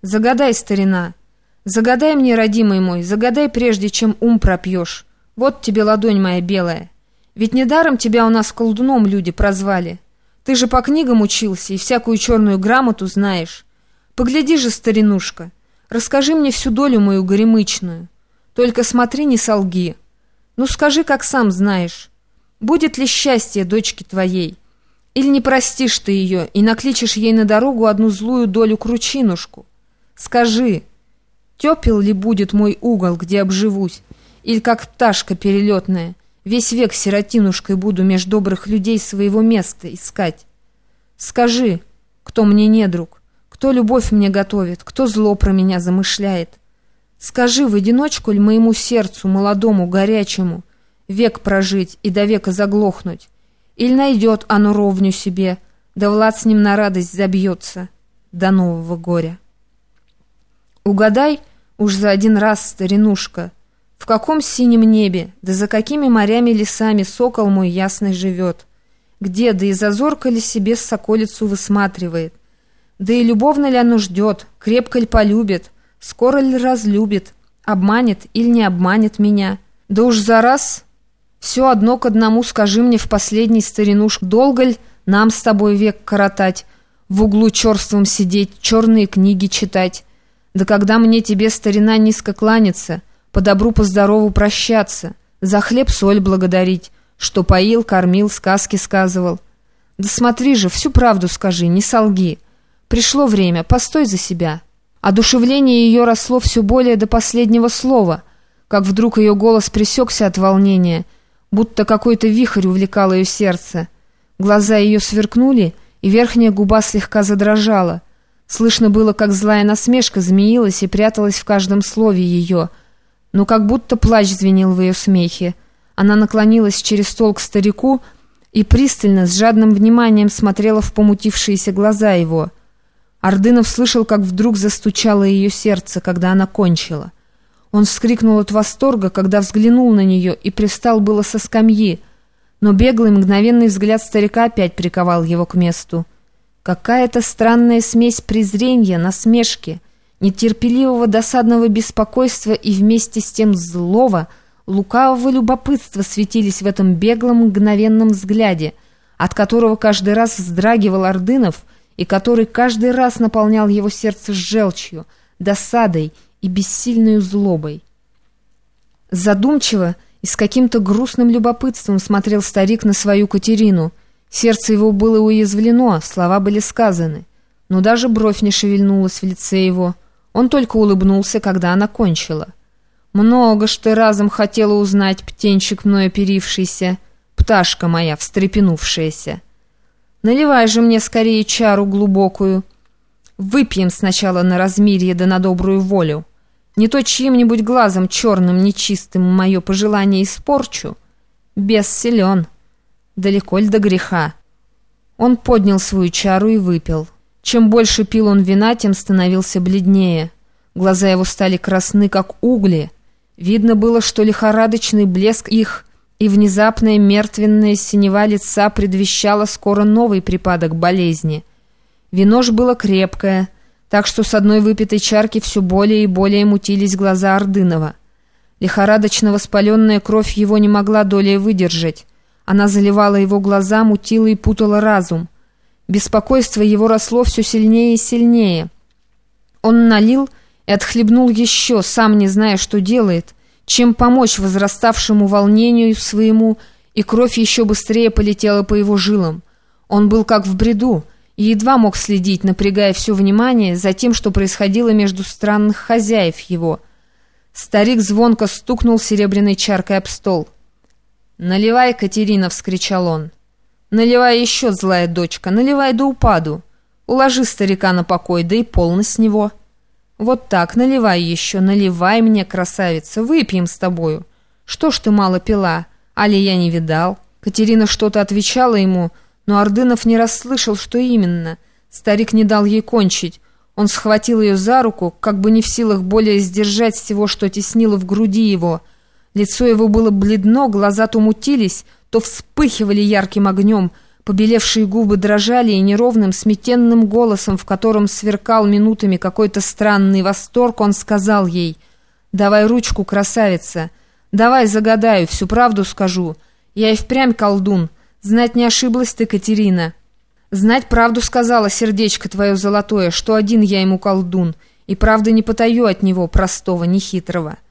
Загадай, старина, загадай мне, родимый мой, загадай, прежде чем ум пропьешь. Вот тебе ладонь моя белая. Ведь недаром тебя у нас колдуном люди прозвали. Ты же по книгам учился и всякую черную грамоту знаешь. Погляди же, старинушка, расскажи мне всю долю мою горемычную. Только смотри, не солги. Ну скажи, как сам знаешь, будет ли счастье дочке твоей? Или не простишь ты ее и накличешь ей на дорогу одну злую долю кручинушку? Скажи, тепел ли будет мой угол, где обживусь, или как пташка перелетная, весь век сиротинушкой буду меж добрых людей своего места искать? Скажи, кто мне недруг, кто любовь мне готовит, кто зло про меня замышляет? Скажи, в одиночку ль моему сердцу, молодому, горячему, век прожить и до века заглохнуть? Или найдет оно ровню себе, да Влад с ним на радость забьется до нового горя? Угадай уж за один раз, старинушка, в каком синем небе, да за какими морями лесами сокол мой ясный живет, где, да и зазорко ли себе соколицу высматривает, да и любовно ли оно ждет, крепко ли полюбит, скоро ли разлюбит, обманет или не обманет меня. Да уж за раз все одно к одному скажи мне в последний, старинушка, долго ли нам с тобой век коротать, в углу черством сидеть, черные книги читать? Да когда мне тебе, старина, низко кланяться, по добру, по здорову прощаться, за хлеб-соль благодарить, что поил, кормил, сказки сказывал? Да смотри же, всю правду скажи, не солги. Пришло время, постой за себя. Одушевление ее росло все более до последнего слова, как вдруг ее голос пресекся от волнения, будто какой-то вихрь увлекал ее сердце. Глаза ее сверкнули, и верхняя губа слегка задрожала. Слышно было, как злая насмешка змеилась и пряталась в каждом слове ее, но как будто плач звенел в ее смехе. Она наклонилась через стол к старику и пристально, с жадным вниманием смотрела в помутившиеся глаза его. Ордынов слышал, как вдруг застучало ее сердце, когда она кончила. Он вскрикнул от восторга, когда взглянул на нее и привстал было со скамьи, но беглый мгновенный взгляд старика опять приковал его к месту. Какая-то странная смесь презрения, насмешки, нетерпеливого досадного беспокойства и вместе с тем злого, лукавого любопытства светились в этом беглом мгновенном взгляде, от которого каждый раз вздрагивал Ордынов и который каждый раз наполнял его сердце желчью, досадой и бессильной злобой. Задумчиво и с каким-то грустным любопытством смотрел старик на свою Катерину. Сердце его было уязвлено, слова были сказаны, но даже бровь не шевельнулась в лице его. Он только улыбнулся, когда она кончила. «Много ж ты разом хотела узнать, птенчик мной оперившийся, пташка моя встрепенувшаяся. Наливай же мне скорее чару глубокую. Выпьем сначала на размирье да на добрую волю. Не то чьим-нибудь глазом черным нечистым мое пожелание испорчу. Бес силен. Далеко ль до греха?» Он поднял свою чару и выпил. Чем больше пил он вина, тем становился бледнее. Глаза его стали красны, как угли. Видно было, что лихорадочный блеск их и внезапная мертвенная синева лица предвещала скоро новый припадок болезни. Вино ж было крепкое, так что с одной выпитой чарки все более и более мутились глаза Ордынова. Лихорадочно воспаленная кровь его не могла долей выдержать. Она заливала его глаза, мутила и путала разум. Беспокойство его росло все сильнее и сильнее. Он налил и отхлебнул еще, сам не зная, что делает, чем помочь возраставшему волнению своему, и кровь еще быстрее полетела по его жилам. Он был как в бреду и едва мог следить, напрягая все внимание за тем, что происходило между странных хозяев его. Старик звонко стукнул серебряной чаркой об стол. «Наливай, Катерина!» — вскричал он. «Наливай еще, злая дочка, наливай до упаду. Уложи старика на покой, да и полно с него. Вот так, наливай еще, наливай мне, красавица, выпьем с тобою. Что ж ты мало пила, али я не видал?» Катерина что-то отвечала ему, но Ордынов не расслышал, что именно. Старик не дал ей кончить. Он схватил ее за руку, как бы не в силах более сдержать всего, что теснило в груди его. Лицо его было бледно, глаза то мутились, то вспыхивали ярким огнем, Побелевшие губы дрожали, и неровным, сметенным голосом, в котором сверкал минутами какой-то странный восторг, он сказал ей: «Давай ручку, красавица, давай загадаю, всю правду скажу. Я и впрямь колдун, знать не ошиблась ты, Катерина. Знать правду сказала сердечко твое золотое, что один я ему колдун, и правда не потаю от него, простого, нехитрого».